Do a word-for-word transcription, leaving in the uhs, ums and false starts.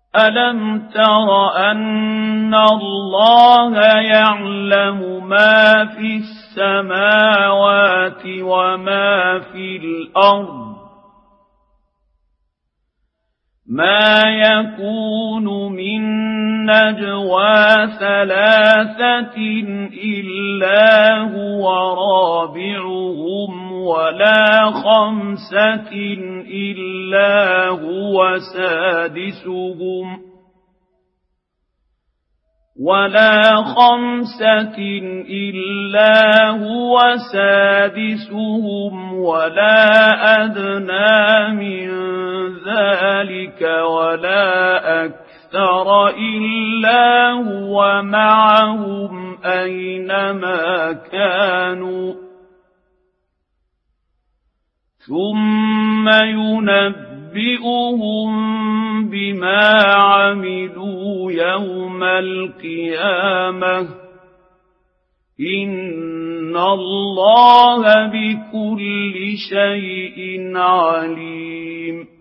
ألم تر أن الله يعلم ما في السماوات وما في الأرض ما يكون من نجوى ثلاثة إلا هو رابعهم ولا خمسة إلا هو سادسهم ولا خمسة إلا هو سادسهم ولا أدنى من ذلك ولا أكثر إلا هو معهم أينما كانوا ثم ينبئهم بما عملوا يوم القيامة إن الله بكل شيء عليم.